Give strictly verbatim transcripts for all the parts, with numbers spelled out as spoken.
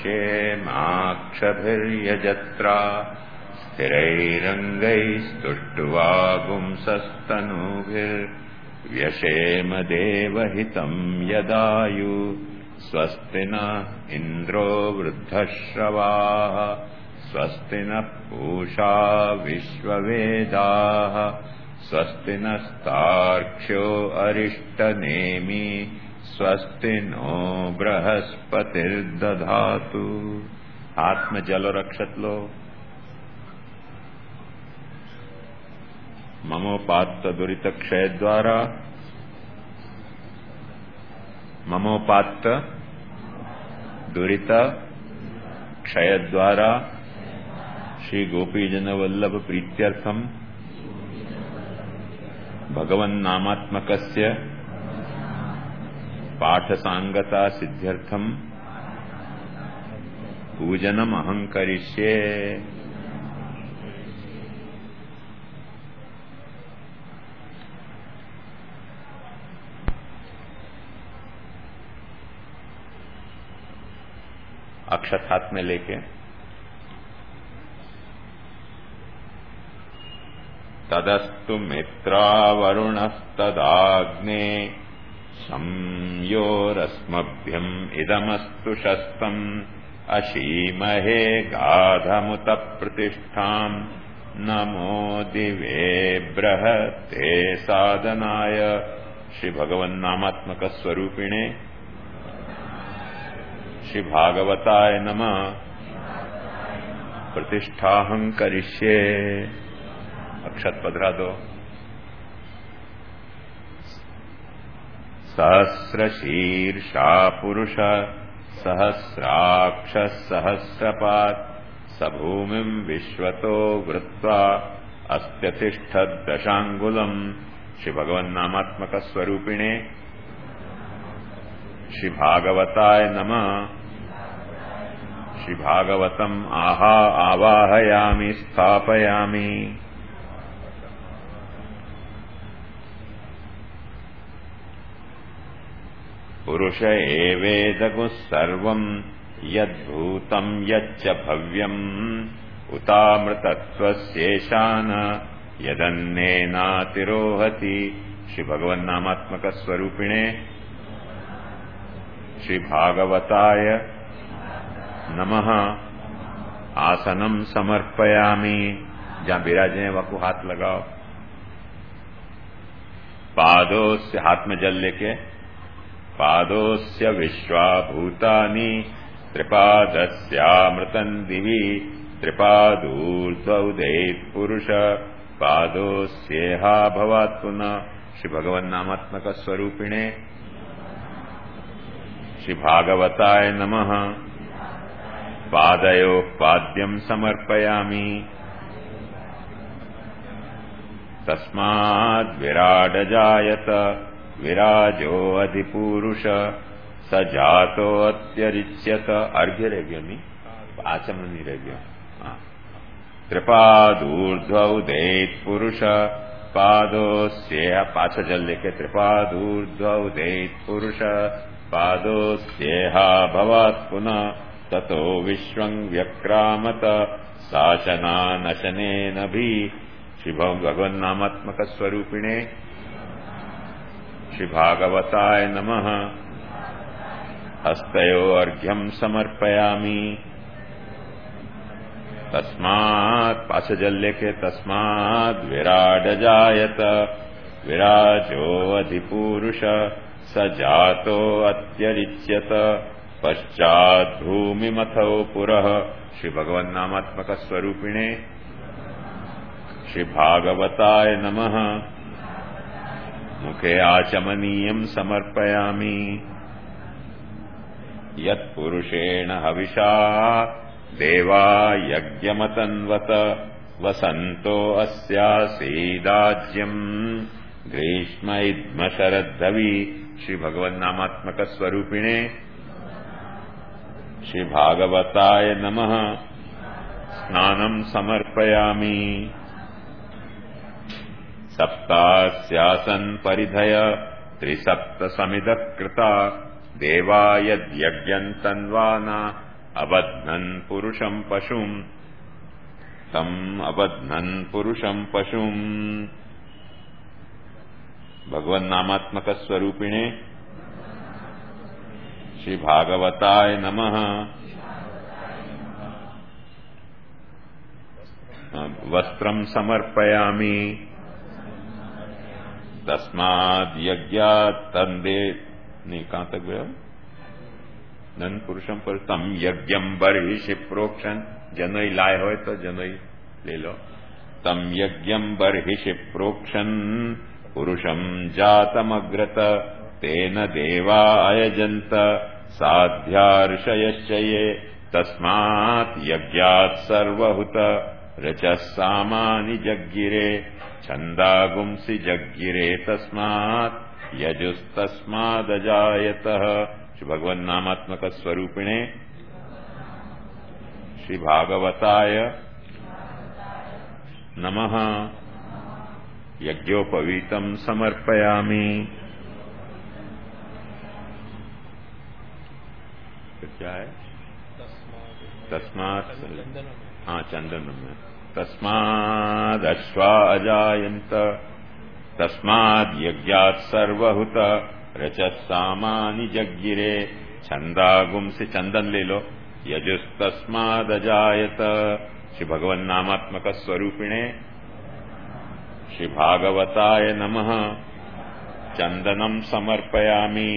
माक्षभिर्यजत्रा स्थिरैरङ्गैस्तुष्ट्वा पुंसस्तनूभिर्व्यशेम देवहितं यदायु स्वस्ति न इन्द्रो वृद्धश्रवाः स्वस्ति नः पूषा विश्ववेदाः स्वस्ति नस्तार्क्ष्यो अरिष्टनेमि स्वस्ति नो बृहस्पतिर्दधातु। हाथ में जल और अक्षत लो। ममोपात्त दुरित क्षय द्वारा ममोपात्त दुरित क्षय द्वारा श्री गोपीजन वल्लभ प्रीत्यर्थम भगवन् नामात्मकस्य पाठ सांगता सिद्ध्यर्थम पूजनम अहं करिष्ये। अक्षत हाथ में लेके तदस्तु मित्रावरुणस्तदाग्ने संयोरस्मभ्यम् इदमस्तु शस्तम् अशीमहे गाधमुत प्रतिष्ठाम् नमो दिवे बृहते साधनाय। श्री भगवन्नामात्मक स्वरूपिणे श्री भागवताय नमः प्रतिष्ठाहं करिष्ये। अक्षत पधरा दो। सहस्रशीर्षा पुरुष सहस्राक्ष सहस्रपात् सभूमिं विश्वतो वृत्वा अस्त्यतिष्ठद्दशाङ्गुलम्। श्री भगवन्नामात्मक स्वरूपिणे श्री भागवताय नमः। श्री भागवतम् आहा आवाहयामि स्थापयामि। पुरुष एवेदगुः सर्वम् यद्भूतं यच्च भव्यम् उतामृतत्वस्येषान यदन्नेनातिरोहति। श्री भगवन्नामात्मक स्वरूपिणे श्री भागवताय नमः। आसनम समर्पयामि। जहां विराजे हैं वहां को हाथ लगाओ। पादोस्य हाथ में जल लेके पादोस्य विश्वाभूतानि त्रिपादस्यामृतं दिवि त्रिपादूर्ध्वोदेत् पुरुष पादोस्येहा भवात् पुनः। श्री भगवन्नामात्मक स्वरूपिणे श्री भागवताय नमः। पादयोः पाद्यं समर्पयामि। तस्माद् विराडजायत विराजो अधिपुरुष स जातो अत्यरिच्यत। अर्घ्य रह गया नहीं, आचमन नहीं रह गया। त्रिपादूर्ध्वोदेत् पुरुष पादोस्य पाछ जल लेके त्रिपादूर्ध्वोदेत् पुरुष पादोस्येहा भवात् पुनः ततो विश्वं व्यक्रामत शासनानशनेन भी। श्री भगवन्नामात्मक स्वरूपिणे श्री भागवताय नमः। हस्तयो अर्घ्यं समर्पयामि। तस्मात् पाछ जल लेके तस्माद् विराड जायत विराजो अधिपुरुष स जातो अत्यरिच्यत पश्चात् भूमिमथो पुरः। श्री भगवन्नामात्मक स्वरूपिणे श्री भागवताय नमः। मुखे आचमनीयं समर्पयामि। यत्पुरुषेण हविषा देवा यज्ञमतन्वत वसन्तो अस्यासीदाज्यम् ग्रीष्म इद्म शरद्धवि। श्री भगवन्नामात्मक स्वरूपिणे श्री भागवताय नमः। स्नानं समर्पयामि। सप्तास्यासन् परिधय त्रिसप्त समिदः कृता देवा यद्यज्ञं तन्वाना अबध्नन् पुरुषं पशुं तम् अबध्नन् पुरुषं पशुं। भगवन् नामात्मक स्वरूपिणे श्री भागवताय नमः। वस्त्रं समर्पयामि तस्माद् यज्ञात् तन्दे। नहीं, कहां तक गया? नन पुरुषम पर तम यज्ञम बर्हिषि प्रोक्षण। जनोई लाए हो तो जनोई ले लो। तम यज्ञम बर्हिषि प्रोक्षण पुरुषम जातमग्रत तेन देवा अयजंत साध्यार्षयश्च ये तस्मात् यज्ञात् सर्वहुत रचः सामानि जग्गिरे छन्दागुंसि जग्गिरे तस्मात् यजुस्तस्मादजायतः। श्री भगवन् नामात्मक स्वरूपिणे श्री भागवताय नमः। यज्ञोपवीतं समर्पयामि। क्या है? तस्मात्, हाँ चंदन में, तस्माद् अश्वा अजायन्त तस्माद् यज्ञात् सर्वहुत रचः सामानि जग्गिरे छंदागुम से चंदन ले लो। यजुस्तस्मादजायत। श्री भगवन् नामात्मक स्वरूपिणे श्री भागवताय नमः। चंदनम समर्पयामि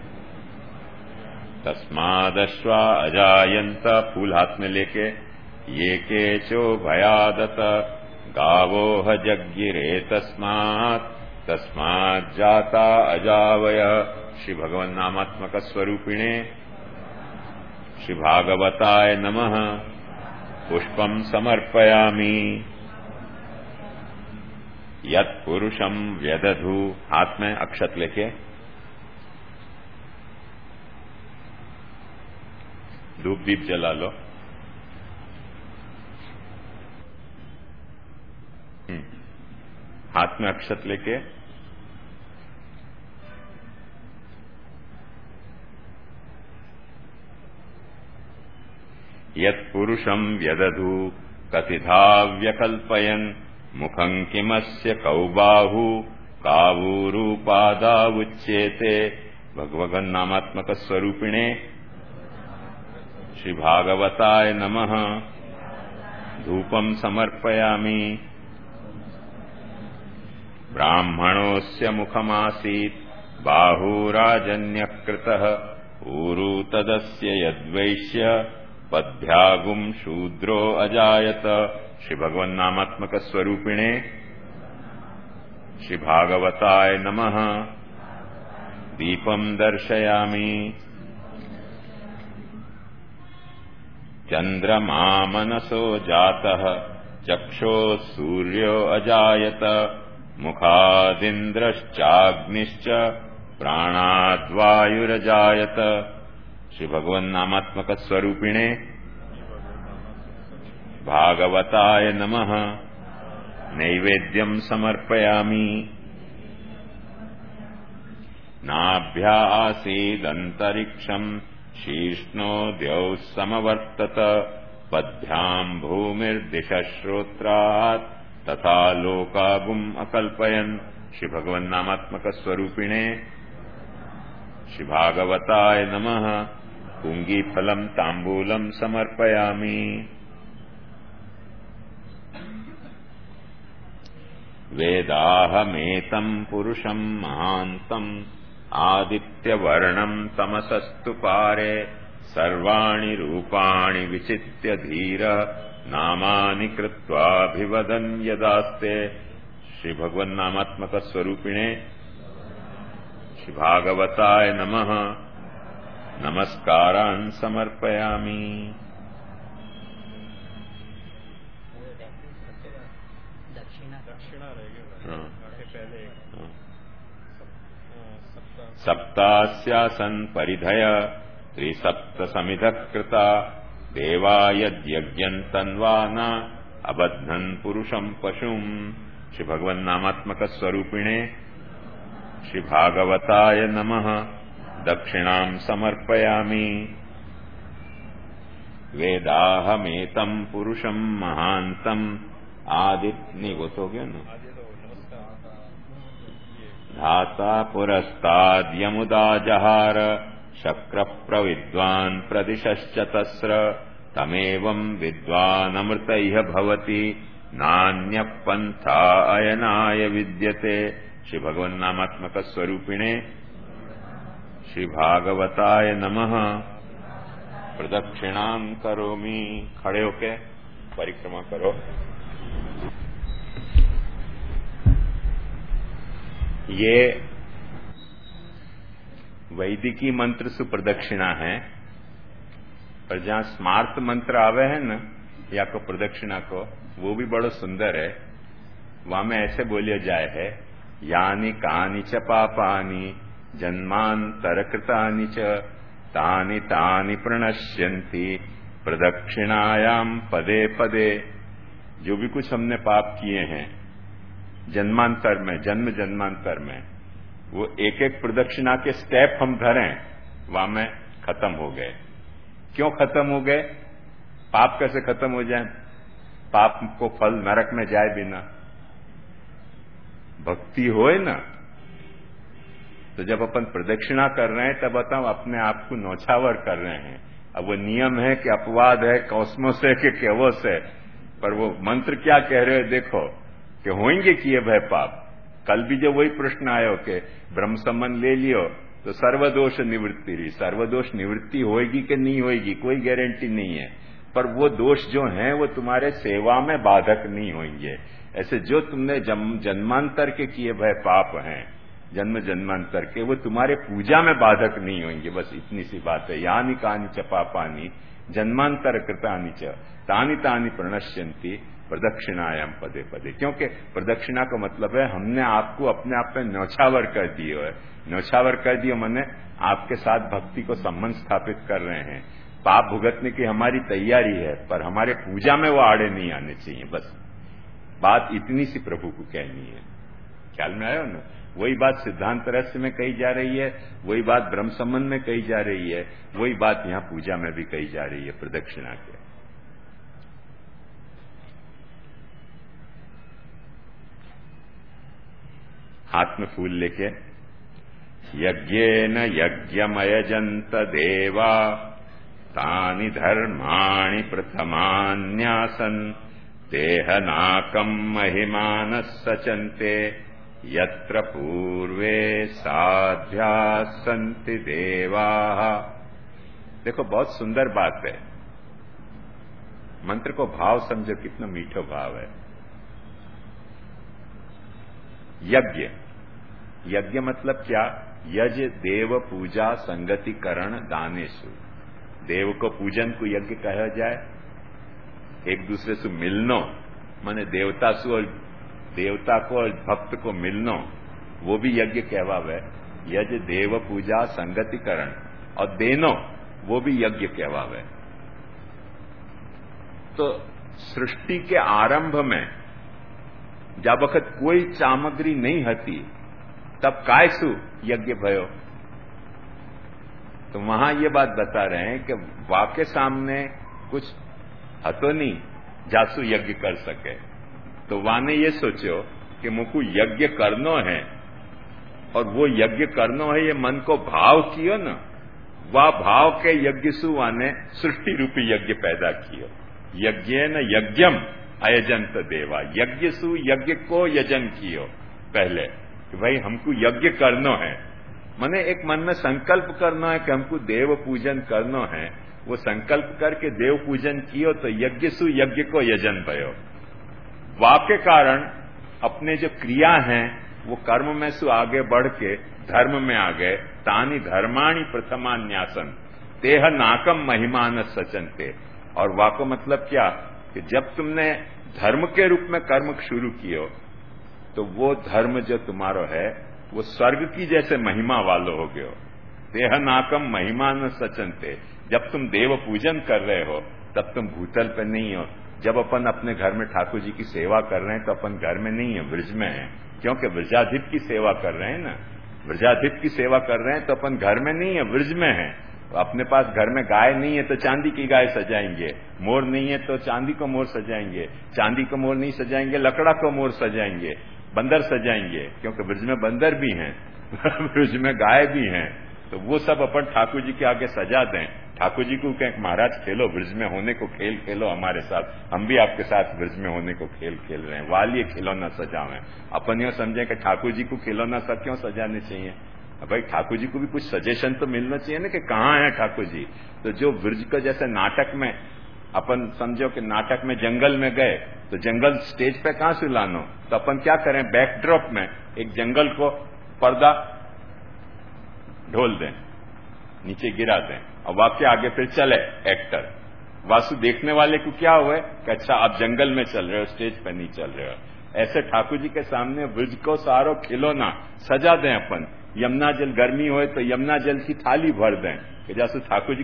तस्मादश्वा अजायन्त। फूल हाथ में लेके ये केचो भयादत गावोह जग्गिरे तस्मात् तस्मात् जाता अजावय। श्री भगवन् नामात्मक स्वरूपिणे श्री भागवताय नमः। पुष्पम समर्पयामि यत् पुरुषम व्यदधु। हाथ में अक्षत लेके धूप दीप जला लो। हाथ में अक्षत लेके यत् पुरुषं व्यदधु कथिधा व्यकल्पयन् मुखं किमस्य कौ बाहु कावूरूपादावुच्येते। भगवन् नामात्मक स्वरूपिणे श्री भागवताय नमः। धूपं समर्पयामि। ब्राह्मणोऽस्य मुखमासीत् बाहुराजन्यकृतः ऊरू तदस्य यद्वैश्य पद्भ्यागुं शूद्रो अजायत। श्री भगवन् नामात्मक स्वरूपिणे श्री भागवताय नमः। दीपं दर्शयामि। चंद्रमा मनसो जातः चक्षुः सूर्यो अजायत। मुखादिन्द्रश्चाग्निश्च प्राणाद्वायुरजायत। श्री भगवन् नामात्मक स्वरूपिणे भागवताय नमः। नैवेद्यं समर्पयामि। नाभ्या आसीदन्तरिक्षं शीर्ष्णो द्यौः समवर्तत। पद्भ्यां भूमिर्दिशः श्रोत्रात् तथा लोकागुम अकल्पयन्। श्री भगवन् नामात्मक स्वरूपिणे श्री भागवताय नमः। पुंगीफलं तांबूलं समर्पयामि। वेदाहमेतं पुरुषं महान्तम् आदित्यवर्णं तमसस्तु पारे सर्वाणि रूपाणि विचित्य धीरः नामानि कृत्वाभिवदन् यदास्ते। श्री भगवन् नामात्मक स्वरूपिणे श्री भागवताय नमः। नमस्कारान् समर्पयामि। सप्तास्यासन् परिधय त्रिसप्तसमिधः कृता देवा यद्यज्ञम् तन्वाना अबध्नन् पुरुषं पशुम्। श्री भगवन् नामात्मक स्वरूपिणे श्री भागवताय नमः। दक्षिणां समर्पयामि। वेदाहमेतम पुरुषम महांतम आदित्य नहीं वो तो हो गया ना। धाता पुरस्ताद यमुदा जहार शक्र प्रविद्वान प्रदिशश्चतस्र तमेवं विद्वान अमृत इह भवति नान्य पंथा अयनाय विद्यते। श्री भगवान नामात्मक स्वरूपिणे श्री भागवताय नमः। प्रदक्षिणां करोमि। खड़े होके परिक्रमा करो। ये वैदिकी मंत्र सुप्रदक्षिणा है, पर जहां स्मार्त मंत्र आवे है न या को प्रदक्षिणा को, वो भी बड़ो सुंदर है। वहां में ऐसे बोलिया जाए है, यानी कानि च पापानि जन्मांतर कृतानि च तानि तानि प्रणश्यन्ति प्रदक्षिणायाम पदे पदे। जो भी कुछ हमने पाप किए हैं जन्मांतर में, जन्म जन्मांतर में, वो एक एक प्रदक्षिणा के स्टेप हम धरें, वहां में खत्म हो गए। क्यों खत्म हो गए? पाप कैसे खत्म हो जाए? पाप को फल नरक में जाए बिना भक्ति होए ना। तो जब अपन प्रदक्षिणा कर रहे हैं तब बताओ अपने आप को नौछावर कर रहे हैं। अब वो नियम है कि अपवाद है, कॉस्मोस है कि केवोस है, पर वो मंत्र क्या कह रहे हो देखो कि होंगे किए भय पाप। कल भी जो वही प्रश्न आयो कि ब्रह्म संबंध ले लियो तो सर्वदोष निवृत्ति रही। सर्वदोष निवृत्ति होएगी कि नहीं होएगी कोई गारंटी नहीं है, पर वो दोष जो हैं वो तुम्हारे सेवा में बाधक नहीं होंगे। ऐसे जो तुमने जन्मांतर के किए भय पाप हैं, जन्म जन्मांतर के, वो तुम्हारे पूजा में बाधक नहीं होंगे। बस इतनी सी बात है। यानी कानि च पापानि जन्मांतर कृतानि च तानि तानि प्रणश्यन्ति प्रदक्षिणायाम पदे पदे। क्योंकि प्रदक्षिणा का मतलब है हमने आपको अपने आप में न्यौछावर कर दियो है। न्यौछावर कर दियो मैंने आपके साथ भक्ति को संबंध स्थापित कर रहे हैं। पाप भुगतने की हमारी तैयारी है, पर हमारे पूजा में वो आड़े नहीं आने चाहिए। बस बात इतनी सी प्रभु को कहनी है। ख्याल में आयो ना? वही बात सिद्धांत रहस्य में कही जा रही है, वही बात ब्रह्म संबंध में कही जा रही है, वही बात यहां पूजा में भी कही जा रही है प्रदक्षिणा के। हाथ में फूल लेके यज्ञेन यज्ञमयजंत देवा तानि धर्माणि प्रथमान्यासन् देहनाकम् महिमानः सचन्ते यत्र पूर्वे साध्या सन्ति देवाः। देखो बहुत सुंदर बात है। मंत्र को भाव समझो, कितना मीठो भाव है। यज्ञ, यज्ञ मतलब क्या? यज देव पूजा संगतिकरण दानेशु। देव को पूजन को यज्ञ कहा जाए। एक दूसरे से मिलनो, माने देवता से और देवता को और भक्त को मिलनो, वो भी यज्ञ कहवावे। यज देव पूजा संगतिकरण और देनो, वो भी यज्ञ कहवावे। तो सृष्टि के आरंभ में जब वक्त कोई सामग्री नहीं हती तब काय सु यज्ञ भयो। तो वहां ये बात बता रहे हैं कि वाके सामने कुछ हतो नहीं जासु यज्ञ कर सके। तो वाने ये सोचो कि मुझको यज्ञ करनो है, और वो यज्ञ करनो है ये मन को भाव कियो ना, वह भाव के यज्ञ सु वाने सृष्टि रूपी यज्ञ पैदा कियो। यज्ञेन यज्ञम अयजंत देवा। यज्ञ सु यज्ञ को यजन कियो पहले कि भाई हमको यज्ञ करनो है। माने एक मन में संकल्प करना है कि हमको देव पूजन करनो है। वो संकल्प करके देव पूजन कियो तो यज्ञ सु यज्ञ को यजन भयो। वाक्य कारण अपने जो क्रिया हैं वो कर्म में सु आगे बढ़ के धर्म में आ गए। तानि धर्माणि प्रथमान्यासन तेह नाकम महिमान सचनते। और वाको मतलब क्या कि जब तुमने धर्म के रूप में कर्म शुरू कियो तो वो धर्म जो तुम्हारो है वो स्वर्ग की जैसे महिमा वालो हो गयो। तेह नाकम महिमान सचनते। जब तुम देव पूजन कर रहे हो तब तुम भूतल पे नहीं हो। जब अपन अपने घर में ठाकुर जी की सेवा कर रहे हैं तो अपन घर में नहीं है, ब्रज में है। क्योंकि ब्रजाधिप की सेवा कर रहे हैं ना, ब्रजाधिप की सेवा कर रहे हैं तो अपन घर में नहीं है, ब्रज में है। अपने पास घर में गाय नहीं है तो चांदी की गाय सजाएंगे, मोर नहीं है तो चांदी को मोर सजाएंगे, चांदी को मोर नहीं सजाएंगे लकड़ा को मोर सजाएंगे, बंदर सजाएंगे, क्योंकि ब्रज में बंदर भी हैं ब्रज में गाय भी हैं, तो वो सब अपन ठाकुर जी के आगे सजा दें। ठाकुर जी को कहें महाराज खेलो, ब्रज में होने को खेल खेलो हमारे साथ, हम भी आपके साथ ब्रज में होने को खेल खेल रहे हैं, वालिए खिलौना सजावें। अपन यो समझे कि ठाकुर जी को खिलौना सब क्यों सजाने चाहिए? भाई ठाकुर जी को भी कुछ सजेशन तो मिलना चाहिए ना कि कहाँ है ठाकुर जी। तो जो ब्रज को जैसे नाटक में अपन समझो कि नाटक में जंगल में गए तो जंगल स्टेज पे कहां से लानो, तो अपन क्या करें, बैकड्रॉप में एक जंगल को पर्दा ढोल दें, नीचे गिरा दें और वाक्य आगे फिर चले एक्टर। वासु देखने वाले को क्या हुआ कि अच्छा आप जंगल में चल रहे हो, स्टेज पे नहीं चल रहे हो। ऐसे ठाकुर जी के सामने ब्रज को सारो खिलौना सजा दें अपन। यमुना जल गर्मी हो तो यमुना जल की थाली भर दें कि जैसे ठाकुर जी